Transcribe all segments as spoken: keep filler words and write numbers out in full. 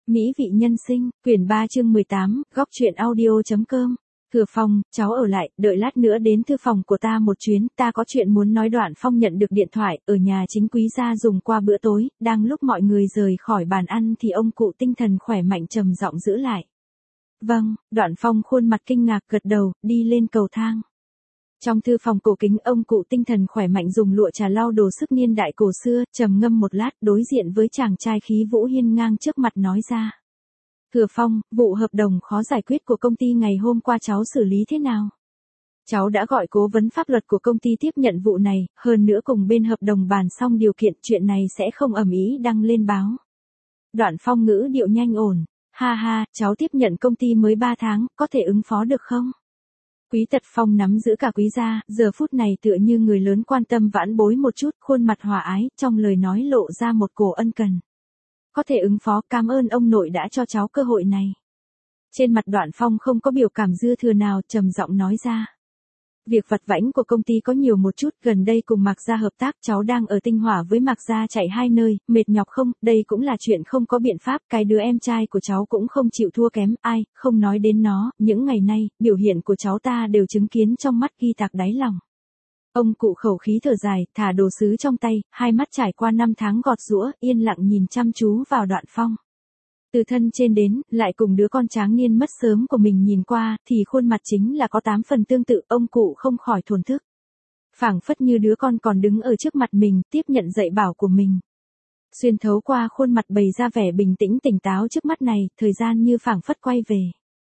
Mỹ vị nhân sinh, quyển ba chương mười tám, góc truyện audio.com. Thừa Phong, cháu ở lại, đợi lát nữa đến thư phòng của ta một chuyến, ta có chuyện muốn nói. Đoạn Phong nhận được điện thoại, ở nhà chính quý gia dùng qua bữa tối, đang lúc mọi người rời khỏi bàn ăn thì ông cụ tinh thần khỏe mạnh trầm giọng giữ lại. Vâng, Đoạn Phong khuôn mặt kinh ngạc gật đầu, đi lên cầu thang. Trong thư phòng cổ kính, ông cụ tinh thần khỏe mạnh dùng lụa trà lau đồ sức niên đại cổ xưa, trầm ngâm một lát, đối diện với chàng trai khí vũ hiên ngang trước mặt nói ra. Thừa Phong, vụ hợp đồng khó giải quyết của công ty ngày hôm qua cháu xử lý thế nào? Cháu đã gọi cố vấn pháp luật của công ty tiếp nhận vụ này, hơn nữa cùng bên hợp đồng bàn xong điều kiện, chuyện này sẽ không ầm ĩ đăng lên báo. Đoạn Phong ngữ điệu nhanh ổn. Ha ha, cháu tiếp nhận công ty mới ba tháng, có thể ứng phó được không? Quý Tật Phong nắm giữ cả quý gia, giờ phút này tựa như người lớn quan tâm vãn bối một chút, khuôn mặt hòa ái, trong lời nói lộ ra một cổ ân cần. Có thể ứng phó, cảm ơn ông nội đã cho cháu cơ hội này. Trên mặt Đoạn Phong không có biểu cảm dư thừa nào, trầm giọng nói ra. Việc vặt vãnh của công ty có nhiều một chút, gần đây cùng Mạc Gia hợp tác, cháu đang ở Tinh Hỏa với Mạc Gia chạy hai nơi, mệt nhọc không, đây cũng là chuyện không có biện pháp, cái đứa em trai của cháu cũng không chịu thua kém, ai, không nói đến nó, những ngày nay, biểu hiện của cháu ta đều chứng kiến trong mắt ghi tạc đáy lòng. Ông cụ khẩu khí thở dài, thả đồ sứ trong tay, hai mắt trải qua năm tháng gọt giũa, yên lặng nhìn chăm chú vào Đoạn Phong. Từ thân trên đến, lại cùng đứa con tráng niên mất sớm của mình nhìn qua, thì khuôn mặt chính là có tám phần tương tự, ông cụ không khỏi thổn thức. Phảng phất như đứa con còn đứng ở trước mặt mình, tiếp nhận dạy bảo của mình. Xuyên thấu qua khuôn mặt bày ra vẻ bình tĩnh tỉnh táo trước mắt này, thời gian như phảng phất quay về.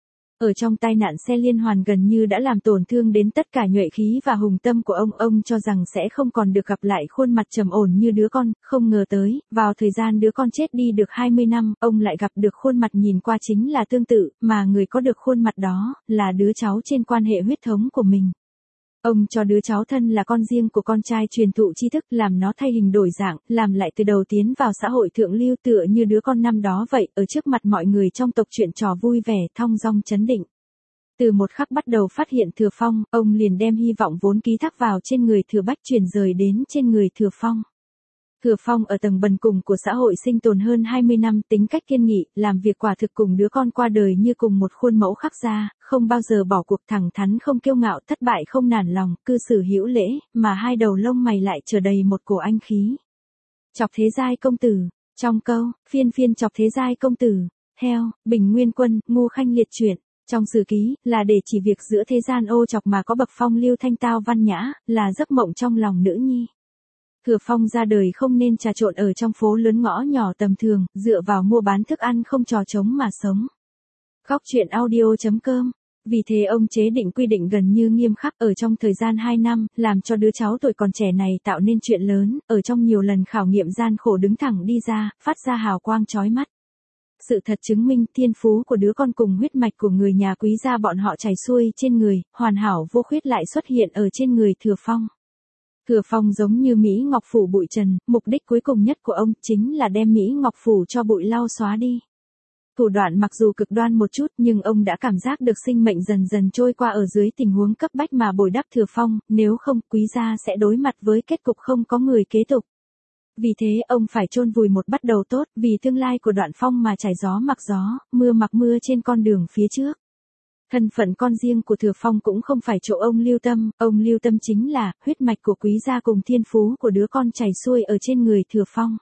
Ở trong tai nạn xe liên hoàn gần như đã làm tổn thương đến tất cả nhuệ khí và hùng tâm của ông, ông cho rằng sẽ không còn được gặp lại khuôn mặt trầm ổn như đứa con, không ngờ tới, vào thời gian đứa con chết đi được hai mươi năm, ông lại gặp được khuôn mặt nhìn qua chính là tương tự, mà người có được khuôn mặt đó, là đứa cháu trên quan hệ huyết thống của mình. Ông cho đứa cháu thân là con riêng của con trai truyền thụ tri thức, làm nó thay hình đổi dạng, làm lại từ đầu tiến vào xã hội thượng lưu tựa như đứa con năm đó vậy, ở trước mặt mọi người trong tộc chuyện trò vui vẻ, thong dong chấn định. Từ một khắc bắt đầu phát hiện Thừa Phong, ông liền đem hy vọng vốn ký thác vào trên người Thừa Bách chuyển rời đến trên người Thừa Phong. Thừa Phong ở tầng bần cùng của xã hội sinh tồn hơn hai mươi năm, tính cách kiên nghị, làm việc quả thực cùng đứa con qua đời như cùng một khuôn mẫu khắc ra, không bao giờ bỏ cuộc, thẳng thắn không kiêu ngạo, thất bại không nản lòng, cư xử hữu lễ, mà hai đầu lông mày lại chở đầy một cổ anh khí. Chọc thế giai công tử, trong câu, phiên phiên chọc thế giai công tử, theo, Bình Nguyên Quân, Ngu Khanh liệt truyện. Trong sử ký, là để chỉ việc giữa thế gian ô chọc mà có bậc phong lưu thanh tao văn nhã, là giấc mộng trong lòng nữ nhi. Thừa Phong ra đời không nên trà trộn ở trong phố lớn ngõ nhỏ tầm thường, dựa vào mua bán thức ăn không trò trống mà sống. Góc truyện audio.com. Vì thế ông chế định quy định gần như nghiêm khắc ở trong thời gian hai năm, làm cho đứa cháu tuổi còn trẻ này tạo nên chuyện lớn, ở trong nhiều lần khảo nghiệm gian khổ đứng thẳng đi ra, phát ra hào quang chói mắt. Sự thật chứng minh thiên phú của đứa con cùng huyết mạch của người nhà quý gia bọn họ chảy xuôi trên người, hoàn hảo vô khuyết lại xuất hiện ở trên người Thừa Phong. Thừa Phong giống như Mỹ Ngọc phủ bụi trần, mục đích cuối cùng nhất của ông chính là đem Mỹ Ngọc phủ cho bụi lau xóa đi. Thủ đoạn mặc dù cực đoan một chút nhưng ông đã cảm giác được sinh mệnh dần dần trôi qua ở dưới tình huống cấp bách mà bồi đắp Thừa Phong, nếu không quý gia sẽ đối mặt với kết cục không có người kế tục. Vì thế ông phải chôn vùi một bắt đầu tốt, vì tương lai của Đoạn Phong mà trải gió mặc gió, mưa mặc mưa trên con đường phía trước. Thân phận con riêng của Thừa Phong cũng không phải chỗ ông lưu tâm, ông lưu tâm chính là, huyết mạch của quý gia cùng thiên phú của đứa con chảy xuôi ở trên người Thừa Phong.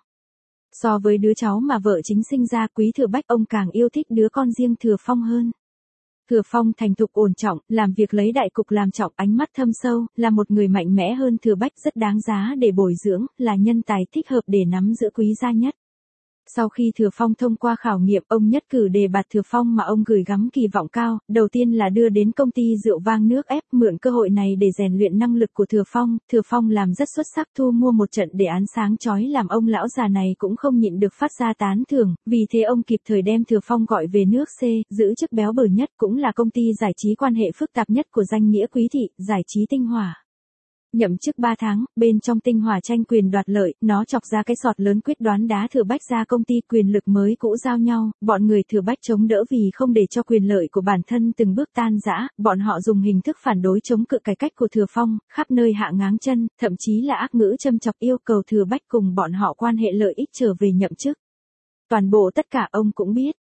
So với đứa cháu mà vợ chính sinh ra Quý Thừa Bách, ông càng yêu thích đứa con riêng Thừa Phong hơn. Thừa Phong thành thục ổn trọng, làm việc lấy đại cục làm trọng, ánh mắt thâm sâu, là một người mạnh mẽ hơn Thừa Bách, rất đáng giá để bồi dưỡng, là nhân tài thích hợp để nắm giữ quý gia nhất. Sau khi Thừa Phong thông qua khảo nghiệm, ông nhất cử đề bạt Thừa Phong mà ông gửi gắm kỳ vọng cao, đầu tiên là đưa đến công ty rượu vang nước ép, mượn cơ hội này để rèn luyện năng lực của Thừa Phong. Thừa Phong làm rất xuất sắc, thu mua một trận đề án sáng chói làm ông lão già này cũng không nhịn được phát ra tán thưởng, vì thế ông kịp thời đem Thừa Phong gọi về nước C, giữ chức béo bở nhất, cũng là công ty giải trí quan hệ phức tạp nhất của danh nghĩa quý thị, giải trí Tinh Hỏa. Nhậm chức ba tháng, bên trong Tinh Hỏa tranh quyền đoạt lợi, nó chọc ra cái sọt lớn quyết đoán đá Thừa Bách ra công ty, quyền lực mới cũ giao nhau, bọn người Thừa Bách chống đỡ vì không để cho quyền lợi của bản thân từng bước tan rã, bọn họ dùng hình thức phản đối chống cự cải cách của Thừa Phong, khắp nơi hạ ngáng chân, thậm chí là ác ngữ châm chọc yêu cầu Thừa Bách cùng bọn họ quan hệ lợi ích trở về nhậm chức. Toàn bộ tất cả ông cũng biết.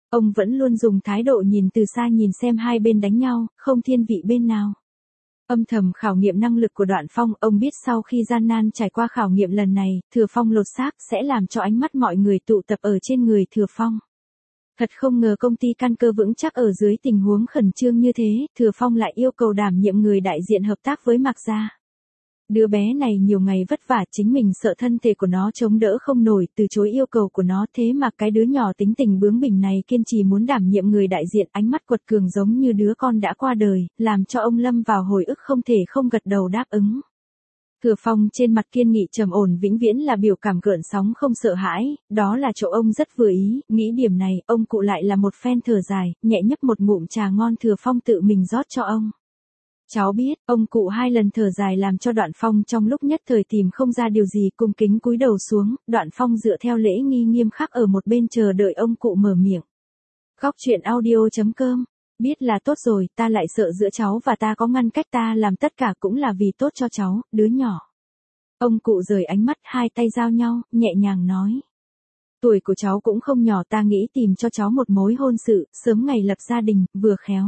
Ông vẫn luôn dùng thái độ nhìn từ xa nhìn xem hai bên đánh nhau, không thiên vị bên nào. Âm thầm khảo nghiệm năng lực của Đoạn Phong, ông biết sau khi gian nan trải qua khảo nghiệm lần này, Thừa Phong lột xác sẽ làm cho ánh mắt mọi người tụ tập ở trên người Thừa Phong. Thật không ngờ công ty căn cơ vững chắc ở dưới tình huống khẩn trương như thế, Thừa Phong lại yêu cầu đảm nhiệm người đại diện hợp tác với Mạc Gia. Đứa bé này nhiều ngày vất vả, chính mình sợ thân thể của nó chống đỡ không nổi, từ chối yêu cầu của nó, thế mà cái đứa nhỏ tính tình bướng bỉnh này kiên trì muốn đảm nhiệm người đại diện, ánh mắt quật cường giống như đứa con đã qua đời, làm cho ông lâm vào hồi ức không thể không gật đầu đáp ứng. Thừa Phong trên mặt kiên nghị trầm ổn vĩnh viễn là biểu cảm gợn sóng không sợ hãi, đó là chỗ ông rất vừa ý, nghĩ điểm này, ông cụ lại là một phen thở dài, nhẹ nhấp một ngụm trà ngon Thừa Phong tự mình rót cho ông. Cháu biết, ông cụ hai lần thở dài làm cho Đoạn Phong trong lúc nhất thời tìm không ra điều gì, cung kính cúi đầu xuống, Đoạn Phong dựa theo lễ nghi nghiêm khắc ở một bên chờ đợi ông cụ mở miệng. Góc chuyện audio chấm com, biết là tốt rồi, ta lại sợ giữa cháu và ta có ngăn cách, ta làm tất cả cũng là vì tốt cho cháu, đứa nhỏ. Ông cụ rời ánh mắt, hai tay giao nhau, nhẹ nhàng nói. Tuổi của cháu cũng không nhỏ, ta nghĩ tìm cho cháu một mối hôn sự, sớm ngày lập gia đình, vừa khéo.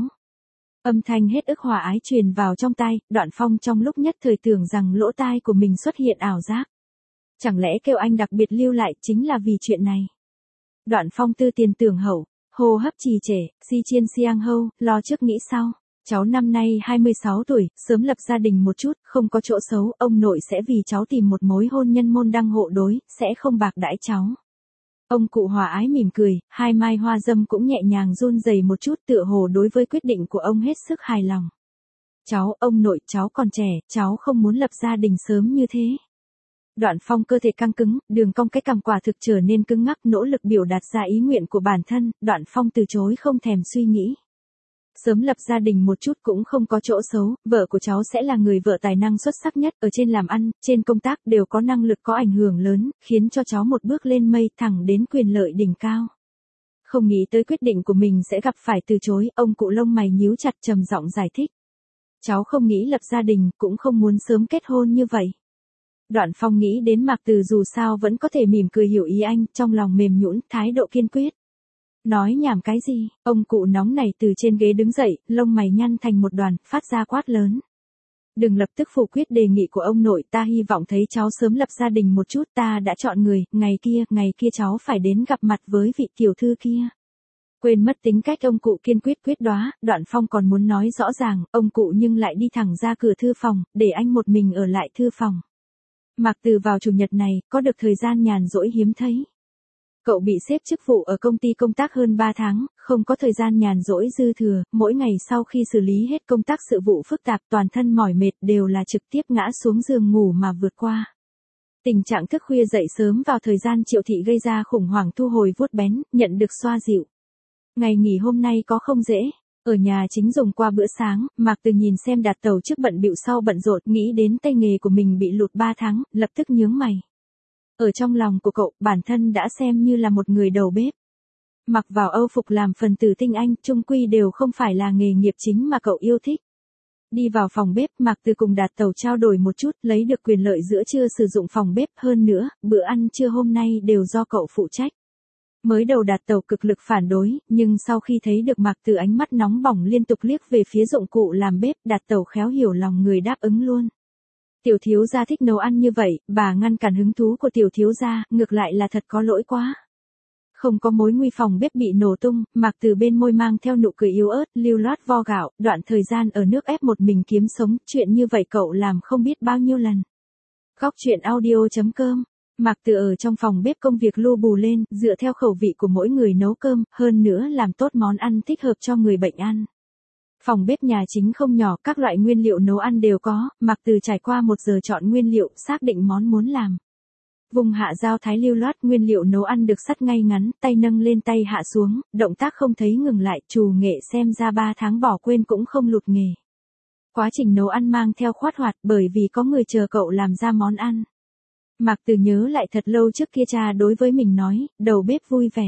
Âm thanh hết ức hòa ái truyền vào trong tai, Đoạn Phong trong lúc nhất thời tưởng rằng lỗ tai của mình xuất hiện ảo giác. Chẳng lẽ kêu anh đặc biệt lưu lại chính là vì chuyện này? Đoạn Phong tư tiền tưởng hậu, hô hấp trì trệ, si chiên siang hâu, lo trước nghĩ sau. Cháu năm nay hai mươi sáu tuổi, sớm lập gia đình một chút, không có chỗ xấu, ông nội sẽ vì cháu tìm một mối hôn nhân môn đăng hộ đối, sẽ không bạc đãi cháu. Ông cụ hòa ái mỉm cười, hai mai hoa dâm cũng nhẹ nhàng run rẩy một chút, tựa hồ đối với quyết định của ông hết sức hài lòng. Cháu, ông nội, cháu còn trẻ, cháu không muốn lập gia đình sớm như thế. Đoạn Phong cơ thể căng cứng, đường cong cái cằm quả thực trở nên cứng ngắc, nỗ lực biểu đạt ra ý nguyện của bản thân, Đoạn Phong từ chối không thèm suy nghĩ. Sớm lập gia đình một chút cũng không có chỗ xấu, vợ của cháu sẽ là người vợ tài năng xuất sắc nhất, ở trên làm ăn, trên công tác đều có năng lực có ảnh hưởng lớn, khiến cho cháu một bước lên mây thẳng đến quyền lợi đỉnh cao. Không nghĩ tới quyết định của mình sẽ gặp phải từ chối, ông cụ lông mày nhíu chặt trầm giọng giải thích. Cháu không nghĩ lập gia đình, cũng không muốn sớm kết hôn như vậy. Đoạn Phong nghĩ đến Mạc Từ dù sao vẫn có thể mỉm cười hiểu ý anh, trong lòng mềm nhũn, thái độ kiên quyết. Nói nhảm cái gì, ông cụ nóng này từ trên ghế đứng dậy, lông mày nhăn thành một đoàn, phát ra quát lớn. Đừng lập tức phủ quyết đề nghị của ông nội, ta hy vọng thấy cháu sớm lập gia đình một chút, ta đã chọn người, ngày kia, ngày kia cháu phải đến gặp mặt với vị tiểu thư kia. Quên mất tính cách ông cụ kiên quyết quyết đoá, Đoạn Phong còn muốn nói rõ ràng, ông cụ nhưng lại đi thẳng ra cửa thư phòng, để anh một mình ở lại thư phòng. Mạc Từ vào chủ nhật này, có được thời gian nhàn rỗi hiếm thấy. Cậu bị xếp chức vụ ở công ty công tác hơn ba tháng, không có thời gian nhàn rỗi dư thừa, mỗi ngày sau khi xử lý hết công tác sự vụ phức tạp toàn thân mỏi mệt đều là trực tiếp ngã xuống giường ngủ mà vượt qua. Tình trạng thức khuya dậy sớm vào thời gian Triệu Thị gây ra khủng hoảng thu hồi vuốt bén, nhận được xoa dịu. Ngày nghỉ hôm nay có không dễ. Ở nhà chính dùng qua bữa sáng, Mạc Từ nhìn xem Đạt Tẩu trước bận bịu sau bận rộn, nghĩ đến tay nghề của mình bị lụt ba tháng, lập tức nhướng mày. Ở trong lòng của cậu, bản thân đã xem như là một người đầu bếp. Mặc vào âu phục làm phần tử tinh anh, chung quy đều không phải là nghề nghiệp chính mà cậu yêu thích. Đi vào phòng bếp, Mạc Từ cùng Đạt Tẩu trao đổi một chút, lấy được quyền lợi giữa trưa sử dụng phòng bếp, hơn nữa, bữa ăn trưa hôm nay đều do cậu phụ trách. Mới đầu Đạt Tẩu cực lực phản đối, nhưng sau khi thấy được Mạc Từ ánh mắt nóng bỏng liên tục liếc về phía dụng cụ làm bếp, Đạt Tẩu khéo hiểu lòng người đáp ứng luôn. Tiểu thiếu gia thích nấu ăn như vậy, bà ngăn cản hứng thú của tiểu thiếu gia, ngược lại là thật có lỗi quá. Không có mối nguy, phòng bếp bị nổ tung, Mạc Từ bên môi mang theo nụ cười yếu ớt, lưu loát vo gạo, đoạn thời gian ở nước ép một mình kiếm sống, chuyện như vậy cậu làm không biết bao nhiêu lần. Góc chuyện audio chấm com. Mạc Từ ở trong phòng bếp công việc lu bù lên, dựa theo khẩu vị của mỗi người nấu cơm, hơn nữa làm tốt món ăn thích hợp cho người bệnh ăn. Phòng bếp nhà chính không nhỏ, các loại nguyên liệu nấu ăn đều có, Mạc Từ trải qua một giờ chọn nguyên liệu, xác định món muốn làm. Vùng hạ dao thái lưu loát, nguyên liệu nấu ăn được sắt ngay ngắn, tay nâng lên tay hạ xuống, động tác không thấy ngừng lại, trù nghệ xem ra ba tháng bỏ quên cũng không lụt nghề. Quá trình nấu ăn mang theo khoát hoạt bởi vì có người chờ cậu làm ra món ăn. Mạc Từ nhớ lại thật lâu trước kia cha đối với mình nói, đầu bếp vui vẻ.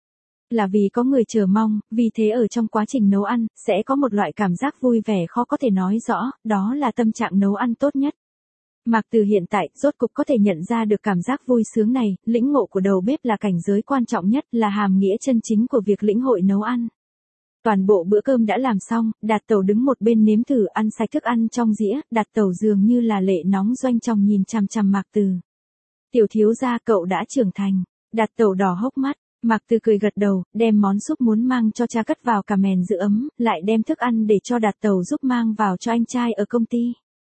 Là vì có người chờ mong, vì thế ở trong quá trình nấu ăn, sẽ có một loại cảm giác vui vẻ khó có thể nói rõ, đó là tâm trạng nấu ăn tốt nhất. Mạc Từ hiện tại, rốt cục có thể nhận ra được cảm giác vui sướng này, lĩnh ngộ của đầu bếp là cảnh giới quan trọng nhất, là hàm nghĩa chân chính của việc lĩnh hội nấu ăn. Toàn bộ bữa cơm đã làm xong, Đạt Tẩu đứng một bên nếm thử ăn sạch thức ăn trong dĩa, Đạt Tẩu dường như là lệ nóng doanh trọng nhìn chằm chằm Mạc Từ. Tiểu thiếu gia, cậu đã trưởng thành. Đạt Tẩu đỏ hốc mắt, Mạc Từ cười gật đầu, đem món súp muốn mang cho cha cất vào cà mền giữ ấm, lại đem thức ăn để cho Đạt Tẩu giúp mang vào cho anh trai ở công ty.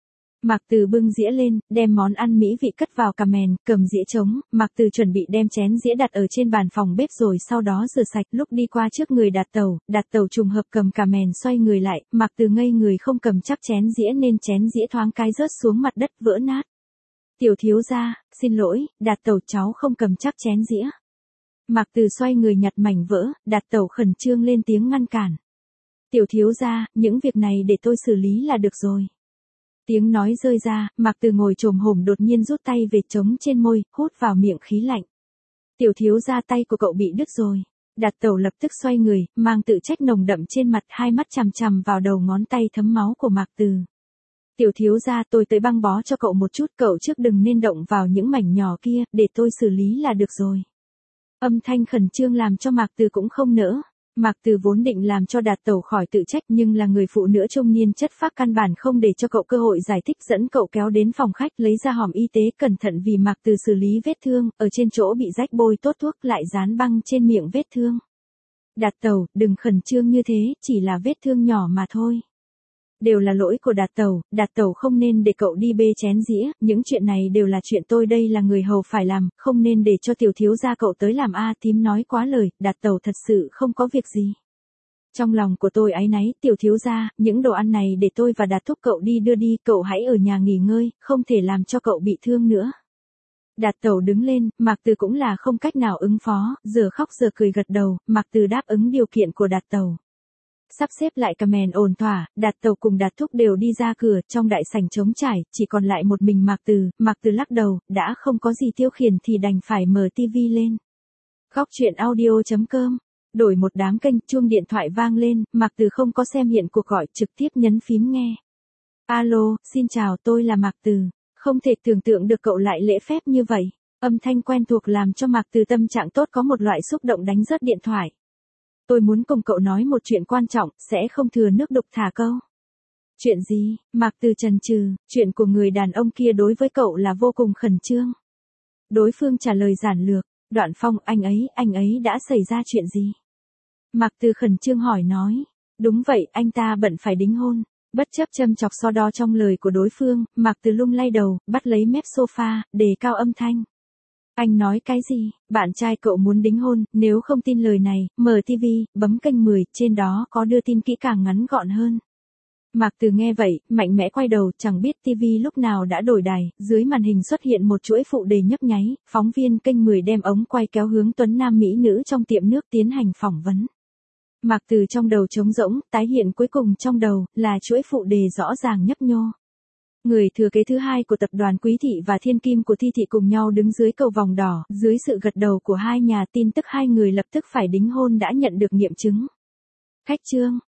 Mạc Từ bưng dĩa lên, đem món ăn mỹ vị cất vào cà mền, cầm dĩa trống, Mạc Từ chuẩn bị đem chén dĩa đặt ở trên bàn phòng bếp rồi sau đó rửa sạch. Lúc đi qua trước người Đạt Tẩu, Đạt Tẩu trùng hợp cầm cà mền xoay người lại, Mạc Từ ngây người không cầm chắc chén dĩa nên chén dĩa thoáng cái rớt xuống mặt đất vỡ nát. Tiểu thiếu gia, xin lỗi, Đạt Tẩu cháu không cầm chắc chén dĩa. Mạc Từ xoay người nhặt mảnh vỡ, Đạt Tẩu khẩn trương lên tiếng ngăn cản. Tiểu thiếu gia, những việc này để tôi xử lý là được rồi. Tiếng nói rơi ra, Mạc Từ ngồi chồm hổm đột nhiên rút tay về trống trên môi, hút vào miệng khí lạnh. Tiểu thiếu gia, tay của cậu bị đứt rồi. Đạt Tẩu lập tức xoay người, mang tự trách nồng đậm trên mặt, hai mắt chằm chằm vào đầu ngón tay thấm máu của Mạc Từ. Tiểu thiếu gia, tôi tới băng bó cho cậu một chút, cậu trước đừng nên động vào những mảnh nhỏ kia, để tôi xử lý là được rồi. Âm thanh khẩn trương làm cho Mạc Từ cũng không nỡ. Mạc Từ vốn định làm cho Đạt Tẩu khỏi tự trách nhưng là người phụ nữ trung niên chất phác căn bản không để cho cậu cơ hội giải thích, dẫn cậu kéo đến phòng khách lấy ra hòm y tế cẩn thận vì Mạc Từ xử lý vết thương, ở trên chỗ bị rách bôi tốt thuốc lại dán băng trên miệng vết thương. Đạt Tẩu, đừng khẩn trương như thế, chỉ là vết thương nhỏ mà thôi. Đều là lỗi của Đạt Tẩu, Đạt Tẩu không nên để cậu đi bê chén dĩa, những chuyện này đều là chuyện tôi đây là người hầu phải làm, không nên để cho tiểu thiếu gia cậu tới làm a. Tím nói quá lời, Đạt Tẩu thật sự không có việc gì. Trong lòng của tôi áy náy, tiểu thiếu gia, những đồ ăn này để tôi và Đạt thúc cậu đi đưa đi, cậu hãy ở nhà nghỉ ngơi, không thể làm cho cậu bị thương nữa. Đạt Tẩu đứng lên, Mạc Từ cũng là không cách nào ứng phó, giờ khóc giờ cười gật đầu, Mạc Từ đáp ứng điều kiện của Đạt Tẩu. Sắp xếp lại cà mền ổn thỏa, Đạt Tẩu cùng Đạt Thúc đều đi ra cửa, trong đại sảnh trống trải, chỉ còn lại một mình Mạc Từ. Mạc Từ lắc đầu, đã không có gì tiêu khiển thì đành phải mở tivi lên. Góc truyện audio chấm com, đổi một đám kênh, chuông điện thoại vang lên, Mạc Từ không có xem hiện cuộc gọi, trực tiếp nhấn phím nghe. Alo, xin chào, tôi là Mạc Từ. Không thể tưởng tượng được cậu lại lễ phép như vậy. Âm thanh quen thuộc làm cho Mạc Từ tâm trạng tốt có một loại xúc động đánh rớt điện thoại. Tôi muốn cùng cậu nói một chuyện quan trọng, sẽ không thừa nước đục thả câu. Chuyện gì? Mạc Từ chần chừ, chuyện của người đàn ông kia đối với cậu là vô cùng khẩn trương. Đối phương trả lời giản lược, Đoạn Phong, anh ấy, anh ấy đã xảy ra chuyện gì? Mạc Từ khẩn trương hỏi nói, đúng vậy, anh ta bận phải đính hôn. Bất chấp châm chọc so đo trong lời của đối phương, Mạc Từ lung lay đầu, bắt lấy mép sofa, đề cao âm thanh. Anh nói cái gì? Bạn trai cậu muốn đính hôn, nếu không tin lời này, mở tivi, bấm kênh mười, trên đó có đưa tin kỹ càng ngắn gọn hơn. Mạc Từ nghe vậy, mạnh mẽ quay đầu, chẳng biết tivi lúc nào đã đổi đài, dưới màn hình xuất hiện một chuỗi phụ đề nhấp nháy, phóng viên kênh mười đem ống quay kéo hướng tuấn nam mỹ nữ trong tiệm nước tiến hành phỏng vấn. Mạc Từ trong đầu trống rỗng, tái hiện cuối cùng trong đầu, là chuỗi phụ đề rõ ràng nhấp nhô. Người thừa kế thứ hai của tập đoàn Quý Thị và Thiên Kim của Thi Thị cùng nhau đứng dưới cầu vòng đỏ, dưới sự gật đầu của hai nhà tin tức hai người lập tức phải đính hôn đã nhận được nghiệm chứng. Khách trương,